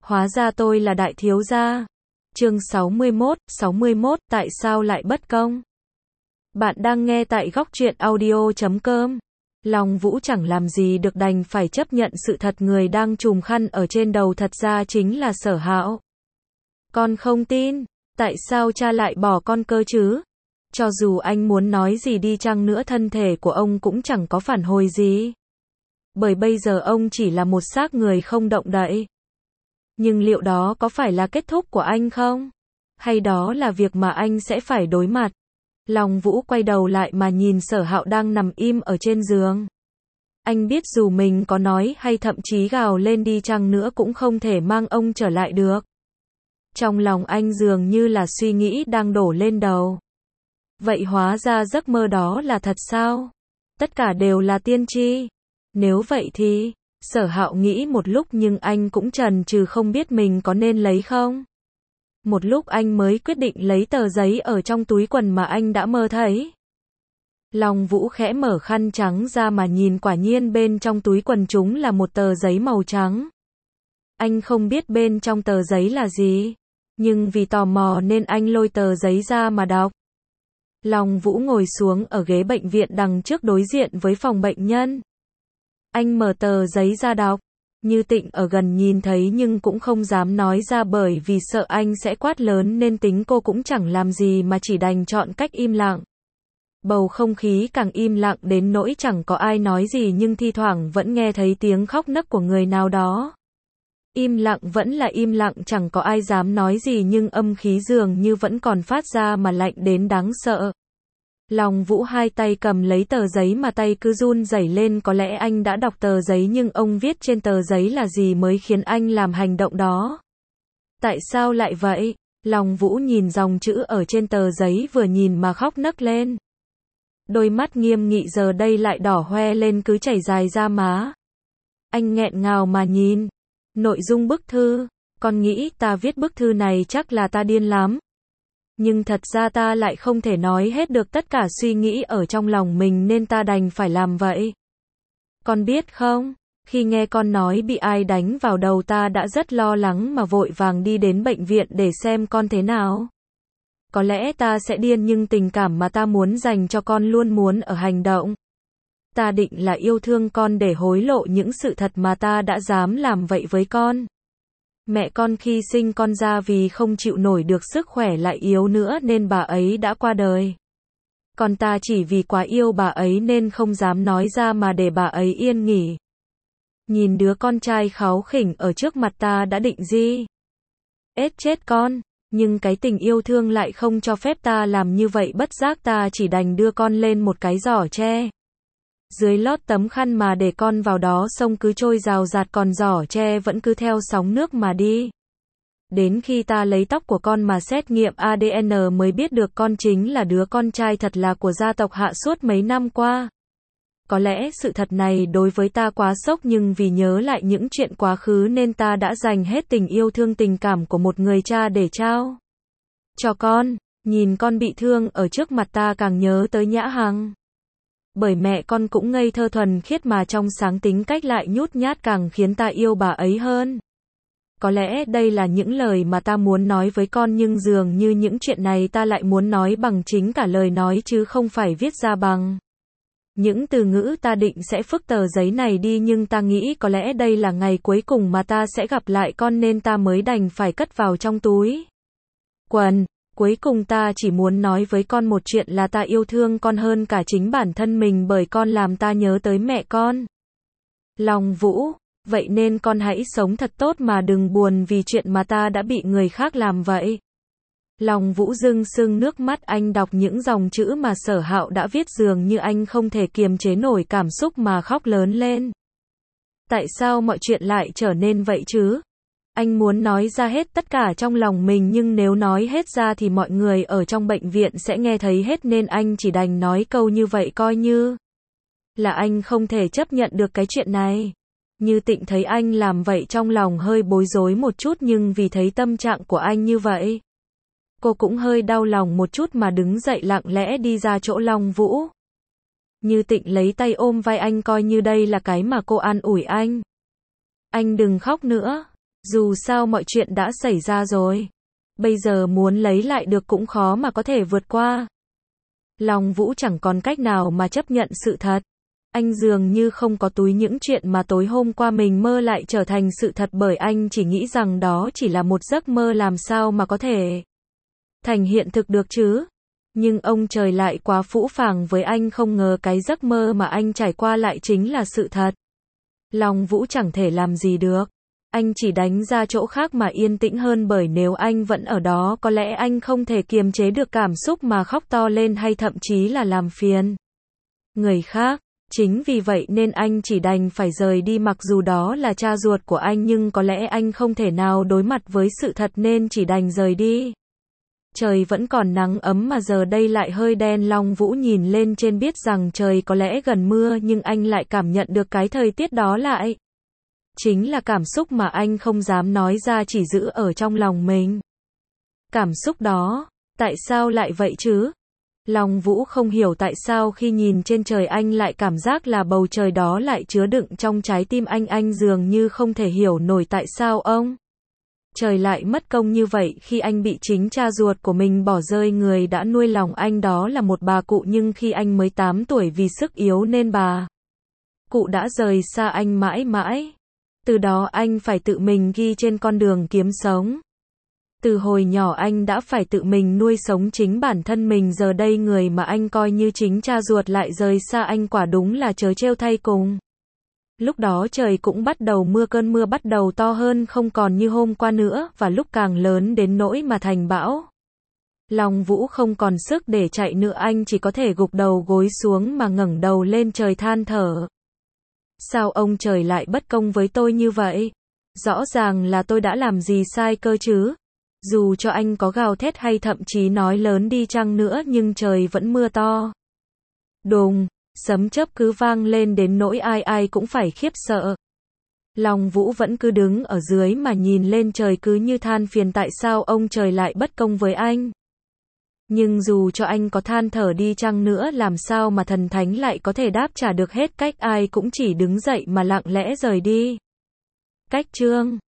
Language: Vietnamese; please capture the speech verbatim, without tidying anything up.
Hóa ra tôi là đại thiếu gia. Chương sáu mươi mốt, sáu mươi mốt, tại sao lại bất công? Bạn đang nghe tại góc truyện audio chấm com. Long Vũ chẳng làm gì được đành phải chấp nhận sự thật người đang trùm khăn ở trên đầu thật ra chính là Sở Hạo. Con không tin, tại sao cha lại bỏ con cơ chứ? Cho dù anh muốn nói gì đi chăng nữa thân thể của ông cũng chẳng có phản hồi gì. Bởi bây giờ ông chỉ là một xác người không động đậy. Nhưng liệu đó có phải là kết thúc của anh không? Hay đó là việc mà anh sẽ phải đối mặt? Long Vũ quay đầu lại mà nhìn Sở Hạo đang nằm im ở trên giường. Anh biết dù mình có nói hay thậm chí gào lên đi chăng nữa cũng không thể mang ông trở lại được. Trong lòng anh dường như là suy nghĩ đang đổ lên đầu. Vậy hóa ra giấc mơ đó là thật sao? Tất cả đều là tiên tri. Nếu vậy thì... Sở Hạo nghĩ một lúc nhưng anh cũng chần chừ không biết mình có nên lấy không. Một lúc anh mới quyết định lấy tờ giấy ở trong túi quần mà anh đã mơ thấy. Long Vũ khẽ mở khăn trắng ra mà nhìn, quả nhiên bên trong túi quần chúng là một tờ giấy màu trắng. Anh không biết bên trong tờ giấy là gì, nhưng vì tò mò nên anh lôi tờ giấy ra mà đọc. Long Vũ ngồi xuống ở ghế bệnh viện đằng trước đối diện với phòng bệnh nhân. Anh mở tờ giấy ra đọc. Như Tịnh ở gần nhìn thấy nhưng cũng không dám nói ra bởi vì sợ anh sẽ quát lớn nên tính cô cũng chẳng làm gì mà chỉ đành chọn cách im lặng. Bầu không khí càng im lặng đến nỗi chẳng có ai nói gì nhưng thi thoảng vẫn nghe thấy tiếng khóc nấc của người nào đó. Im lặng vẫn là im lặng, chẳng có ai dám nói gì nhưng âm khí dường như vẫn còn phát ra mà lạnh đến đáng sợ. Long Vũ hai tay cầm lấy tờ giấy mà tay cứ run rẩy lên, có lẽ anh đã đọc tờ giấy nhưng ông viết trên tờ giấy là gì mới khiến anh làm hành động đó. Tại sao lại vậy? Long Vũ nhìn dòng chữ ở trên tờ giấy vừa nhìn mà khóc nấc lên. Đôi mắt nghiêm nghị giờ đây lại đỏ hoe lên cứ chảy dài ra má. Anh nghẹn ngào mà nhìn. Nội dung bức thư. Con nghĩ ta viết bức thư này chắc là ta điên lắm. Nhưng thật ra ta lại không thể nói hết được tất cả suy nghĩ ở trong lòng mình nên ta đành phải làm vậy. Con biết không, khi nghe con nói bị ai đánh vào đầu ta đã rất lo lắng mà vội vàng đi đến bệnh viện để xem con thế nào. Có lẽ ta sẽ điên nhưng tình cảm mà ta muốn dành cho con luôn muốn ở hành động. Ta định là yêu thương con để hối lộ những sự thật mà ta đã dám làm vậy với con. Mẹ con khi sinh con ra vì không chịu nổi được sức khỏe lại yếu nữa nên bà ấy đã qua đời. Còn ta chỉ vì quá yêu bà ấy nên không dám nói ra mà để bà ấy yên nghỉ. Nhìn đứa con trai kháu khỉnh ở trước mặt ta đã định gì? Ết chết con, nhưng cái tình yêu thương lại không cho phép ta làm như vậy, bất giác ta chỉ đành đưa con lên một cái giỏ tre. Dưới lót tấm khăn mà để con vào đó sông cứ trôi rào rạt còn giỏ tre vẫn cứ theo sóng nước mà đi. Đến khi ta lấy tóc của con mà xét nghiệm a đê en mới biết được con chính là đứa con trai thật là của gia tộc Hạ suốt mấy năm qua. Có lẽ sự thật này đối với ta quá sốc nhưng vì nhớ lại những chuyện quá khứ nên ta đã dành hết tình yêu thương tình cảm của một người cha để trao cho con. Nhìn con bị thương ở trước mặt ta càng nhớ tới Nhã Hằng. Bởi mẹ con cũng ngây thơ thuần khiết mà trong sáng, tính cách lại nhút nhát càng khiến ta yêu bà ấy hơn. Có lẽ đây là những lời mà ta muốn nói với con nhưng dường như những chuyện này ta lại muốn nói bằng chính cả lời nói chứ không phải viết ra bằng những từ ngữ. Ta định sẽ phức tờ giấy này đi nhưng ta nghĩ có lẽ đây là ngày cuối cùng mà ta sẽ gặp lại con nên ta mới đành phải cất vào trong túi quần. Cuối cùng ta chỉ muốn nói với con một chuyện là ta yêu thương con hơn cả chính bản thân mình bởi con làm ta nhớ tới mẹ con. Long Vũ, vậy nên con hãy sống thật tốt mà đừng buồn vì chuyện mà ta đã bị người khác làm vậy. Long Vũ rưng rưng nước mắt, anh đọc những dòng chữ mà Sở Hạo đã viết dường như anh không thể kiềm chế nổi cảm xúc mà khóc lớn lên. Tại sao mọi chuyện lại trở nên vậy chứ? Anh muốn nói ra hết tất cả trong lòng mình nhưng nếu nói hết ra thì mọi người ở trong bệnh viện sẽ nghe thấy hết nên anh chỉ đành nói câu như vậy coi như là anh không thể chấp nhận được cái chuyện này. Như Tịnh thấy anh làm vậy trong lòng hơi bối rối một chút nhưng vì thấy tâm trạng của anh như vậy, cô cũng hơi đau lòng một chút mà đứng dậy lặng lẽ đi ra chỗ Long Vũ. Như Tịnh lấy tay ôm vai anh coi như đây là cái mà cô an ủi anh. Anh đừng khóc nữa. Dù sao mọi chuyện đã xảy ra rồi. Bây giờ muốn lấy lại được cũng khó mà có thể vượt qua. Long Vũ chẳng còn cách nào mà chấp nhận sự thật. Anh dường như không có túi những chuyện mà tối hôm qua mình mơ lại trở thành sự thật bởi anh chỉ nghĩ rằng đó chỉ là một giấc mơ làm sao mà có thể thành hiện thực được chứ. Nhưng ông trời lại quá phũ phàng với anh, không ngờ cái giấc mơ mà anh trải qua lại chính là sự thật. Long Vũ chẳng thể làm gì được. Anh chỉ đánh ra chỗ khác mà yên tĩnh hơn, bởi nếu anh vẫn ở đó có lẽ anh không thể kiềm chế được cảm xúc mà khóc to lên hay thậm chí là làm phiền người khác. Chính vì vậy nên anh chỉ đành phải rời đi, mặc dù đó là cha ruột của anh nhưng có lẽ anh không thể nào đối mặt với sự thật nên chỉ đành rời đi. Trời vẫn còn nắng ấm mà giờ đây lại hơi đen. Long Vũ nhìn lên trên biết rằng trời có lẽ gần mưa, nhưng anh lại cảm nhận được cái thời tiết đó lại chính là cảm xúc mà anh không dám nói ra, chỉ giữ ở trong lòng mình. Cảm xúc đó, tại sao lại vậy chứ? Long Vũ không hiểu tại sao khi nhìn trên trời anh lại cảm giác là bầu trời đó lại chứa đựng trong trái tim anh. Anh dường như không thể hiểu nổi tại sao ông trời lại mất công như vậy khi anh bị chính cha ruột của mình bỏ rơi. Người đã nuôi lòng anh đó là một bà cụ, nhưng khi anh mới tám tuổi vì sức yếu nên bà cụ đã rời xa anh mãi mãi. Từ đó anh phải tự mình ghi trên con đường kiếm sống. Từ hồi nhỏ anh đã phải tự mình nuôi sống chính bản thân mình, giờ đây người mà anh coi như chính cha ruột lại rời xa anh, quả đúng là trớ trêu thay cùng. Lúc đó trời cũng bắt đầu mưa, cơn mưa bắt đầu to hơn, không còn như hôm qua nữa, và lúc càng lớn đến nỗi mà thành bão. Long Vũ không còn sức để chạy nữa, anh chỉ có thể gục đầu gối xuống mà ngẩng đầu lên trời than thở. Sao ông trời lại bất công với tôi như vậy? Rõ ràng là tôi đã làm gì sai cơ chứ? Dù cho anh có gào thét hay thậm chí nói lớn đi chăng nữa nhưng trời vẫn mưa to. Đùng, sấm chớp cứ vang lên đến nỗi ai ai cũng phải khiếp sợ. Long Vũ vẫn cứ đứng ở dưới mà nhìn lên trời, cứ như than phiền tại sao ông trời lại bất công với anh. Nhưng dù cho anh có than thở đi chăng nữa, làm sao mà thần thánh lại có thể đáp trả được hết cách, ai cũng chỉ đứng dậy mà lặng lẽ rời đi. Cách chương